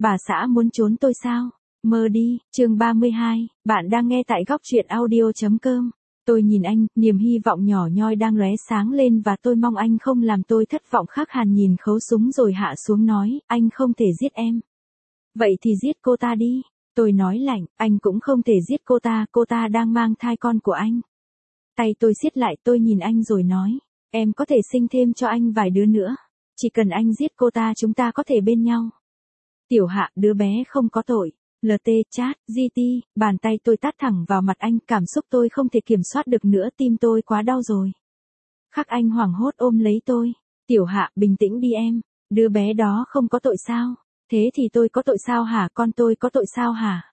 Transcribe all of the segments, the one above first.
bà xã muốn trốn tôi sao? Mơ đi, chương 32, bạn đang nghe tại góc truyện audio.com. Tôi nhìn anh, niềm hy vọng nhỏ nhoi đang lóe sáng lên và tôi mong anh không làm tôi thất vọng. Khắc Hàn nhìn khẩu súng rồi hạ xuống nói, anh không thể giết em. Vậy thì giết cô ta đi. Tôi nói lạnh, anh cũng không thể giết cô ta đang mang thai con của anh. Tay tôi siết lại, tôi nhìn anh rồi nói, em có thể sinh thêm cho anh vài đứa nữa. Chỉ cần anh giết cô ta chúng ta có thể bên nhau. Tiểu Hạ, đứa bé không có tội. LT, chat, GT, bàn tay tôi tát thẳng vào mặt anh, cảm xúc tôi không thể kiểm soát được nữa, tim tôi quá đau rồi. Khắc Anh hoảng hốt ôm lấy tôi. Tiểu Hạ, bình tĩnh đi em. Đứa bé đó không có tội sao? Thế thì tôi có tội sao hả? Con tôi có tội sao hả?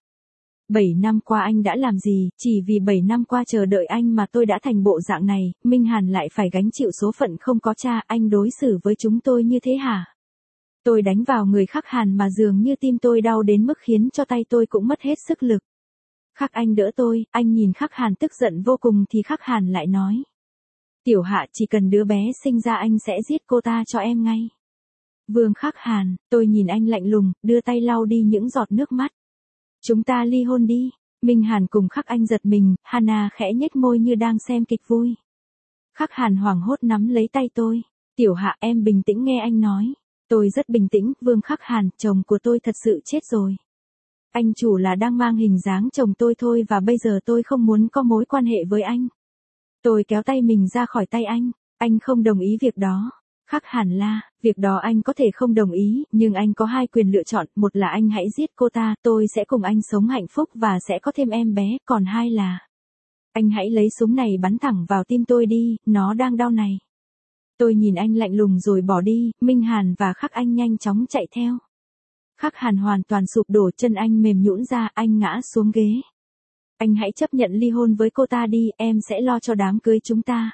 7 năm qua anh đã làm gì? Chỉ vì 7 năm qua chờ đợi anh mà tôi đã thành bộ dạng này, Minh Hàn lại phải gánh chịu số phận không có cha, anh đối xử với chúng tôi như thế hả? Tôi đánh vào người Khắc Hàn mà dường như tim tôi đau đến mức khiến cho tay tôi cũng mất hết sức lực. Khắc Anh đỡ tôi, anh nhìn Khắc Hàn tức giận vô cùng thì Khắc Hàn lại nói. Tiểu Hạ, chỉ cần đứa bé sinh ra anh sẽ giết cô ta cho em ngay. Vương Khắc Hàn, tôi nhìn anh lạnh lùng, đưa tay lau đi những giọt nước mắt. Chúng ta ly hôn đi. Minh Hàn cùng Khắc Anh giật mình, Hana khẽ nhếch môi như đang xem kịch vui. Khắc Hàn hoảng hốt nắm lấy tay tôi. Tiểu Hạ, em bình tĩnh nghe anh nói. Tôi rất bình tĩnh, Vương Khắc Hàn, chồng của tôi thật sự chết rồi. Anh chủ là đang mang hình dáng chồng tôi thôi và bây giờ tôi không muốn có mối quan hệ với anh. Tôi kéo tay mình ra khỏi tay anh không đồng ý việc đó. Khắc Hàn la, việc đó anh có thể không đồng ý, nhưng anh có hai quyền lựa chọn, một là anh hãy giết cô ta, tôi sẽ cùng anh sống hạnh phúc và sẽ có thêm em bé, còn hai là anh hãy lấy súng này bắn thẳng vào tim tôi đi, nó đang đau này. Tôi nhìn anh lạnh lùng rồi bỏ đi, Minh Hàn và Khắc Anh nhanh chóng chạy theo. Khắc Hàn hoàn toàn sụp đổ, chân anh mềm nhũn ra, anh ngã xuống ghế. Anh hãy chấp nhận ly hôn với cô ta đi, em sẽ lo cho đám cưới chúng ta.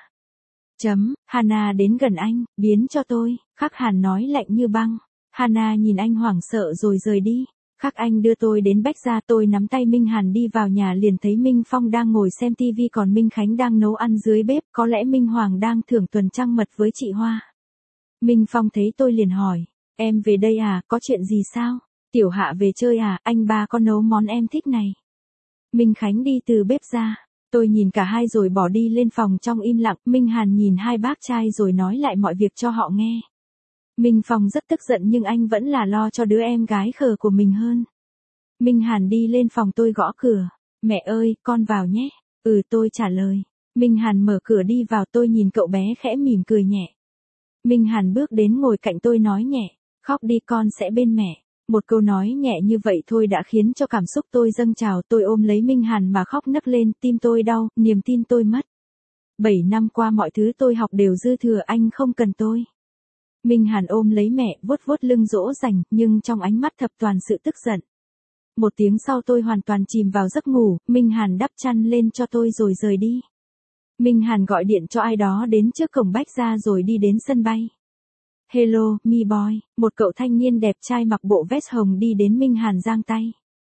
Hana đến gần anh, biến cho tôi, Khắc Hàn nói lạnh như băng. Hana nhìn anh hoảng sợ rồi rời đi. Khắc Anh đưa tôi đến bách gia, tôi nắm tay Minh Hàn đi vào nhà liền thấy Minh Phong đang ngồi xem tivi còn Minh Khánh đang nấu ăn dưới bếp, có lẽ Minh Hoàng đang thưởng tuần trăng mật với chị Hoa. Minh Phong thấy tôi liền hỏi, em về đây à, có chuyện gì sao? Tiểu Hạ về chơi à, anh ba có nấu món em thích này. Minh Khánh đi từ bếp ra. Tôi nhìn cả hai rồi bỏ đi lên phòng trong im lặng, Minh Hàn nhìn hai bác trai rồi nói lại mọi việc cho họ nghe. Minh Phong rất tức giận nhưng anh vẫn là lo cho đứa em gái khờ của mình hơn. Minh Hàn đi lên phòng tôi gõ cửa. Mẹ ơi, con vào nhé. Tôi trả lời. Minh Hàn mở cửa đi vào, tôi nhìn cậu bé khẽ mỉm cười nhẹ. Minh Hàn bước đến ngồi cạnh tôi nói nhẹ, khóc đi con sẽ bên mẹ. Một câu nói nhẹ như vậy thôi đã khiến cho cảm xúc tôi dâng trào, tôi ôm lấy Minh Hàn mà khóc nấc lên, tim tôi đau, niềm tin tôi mất. 7 năm qua mọi thứ tôi học đều dư thừa, anh không cần tôi. Minh Hàn ôm lấy mẹ, vuốt vuốt lưng dỗ dành, nhưng trong ánh mắt thập toàn sự tức giận. Một tiếng sau tôi hoàn toàn chìm vào giấc ngủ, Minh Hàn đắp chăn lên cho tôi rồi rời đi. Minh Hàn gọi điện cho ai đó đến trước cổng bách gia rồi đi đến sân bay. Hello, me boy, một cậu thanh niên đẹp trai mặc bộ vest hồng đi đến Minh Hàn giang tay.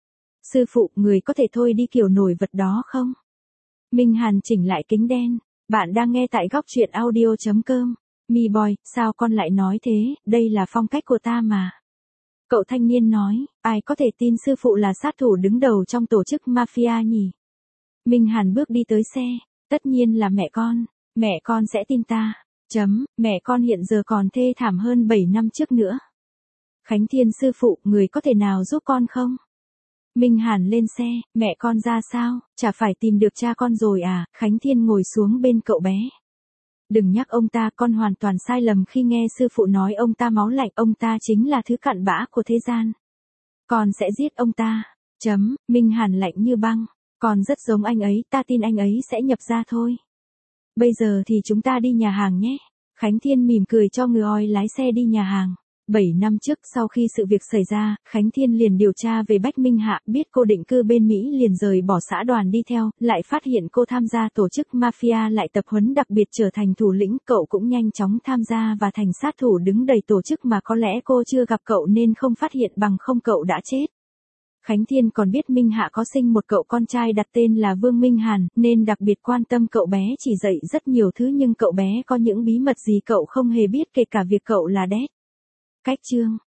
Sư phụ, người có thể thôi đi kiểu nổi vật đó không? Minh Hàn chỉnh lại kính đen. Bạn đang nghe tại góc truyện audio.com. Me boy, sao con lại nói thế, đây là phong cách của ta mà. Cậu thanh niên nói, ai có thể tin sư phụ là sát thủ đứng đầu trong tổ chức mafia nhỉ? Minh Hàn bước đi tới xe, tất nhiên là mẹ con sẽ tin ta. Mẹ con hiện giờ còn thê thảm hơn 7 năm trước nữa. Khánh Thiên sư phụ, người có thể nào giúp con không? Minh Hàn lên xe, mẹ con ra sao, chả phải tìm được cha con rồi à? Khánh Thiên ngồi xuống bên cậu bé. Đừng nhắc ông ta, con hoàn toàn sai lầm khi nghe sư phụ nói ông ta máu lạnh, ông ta chính là thứ cặn bã của thế gian. Con sẽ giết ông ta. Minh Hàn lạnh như băng, con rất giống anh ấy, ta tin anh ấy sẽ nhập ra thôi. Bây giờ thì chúng ta đi nhà hàng nhé. Khánh Thiên mỉm cười cho người lái xe đi nhà hàng. 7 năm trước sau khi sự việc xảy ra, Khánh Thiên liền điều tra về Bách Minh Hạ, biết cô định cư bên Mỹ liền rời bỏ xã đoàn đi theo, lại phát hiện cô tham gia tổ chức mafia lại tập huấn đặc biệt trở thành thủ lĩnh, cậu cũng nhanh chóng tham gia và thành sát thủ đứng đầy tổ chức mà có lẽ cô chưa gặp cậu nên không phát hiện bằng không cậu đã chết. Khánh Thiên còn biết Minh Hạ có sinh một cậu con trai đặt tên là Vương Minh Hàn, nên đặc biệt quan tâm cậu bé, chỉ dạy rất nhiều thứ nhưng cậu bé có những bí mật gì cậu không hề biết, kể cả việc cậu là đét. Cách chương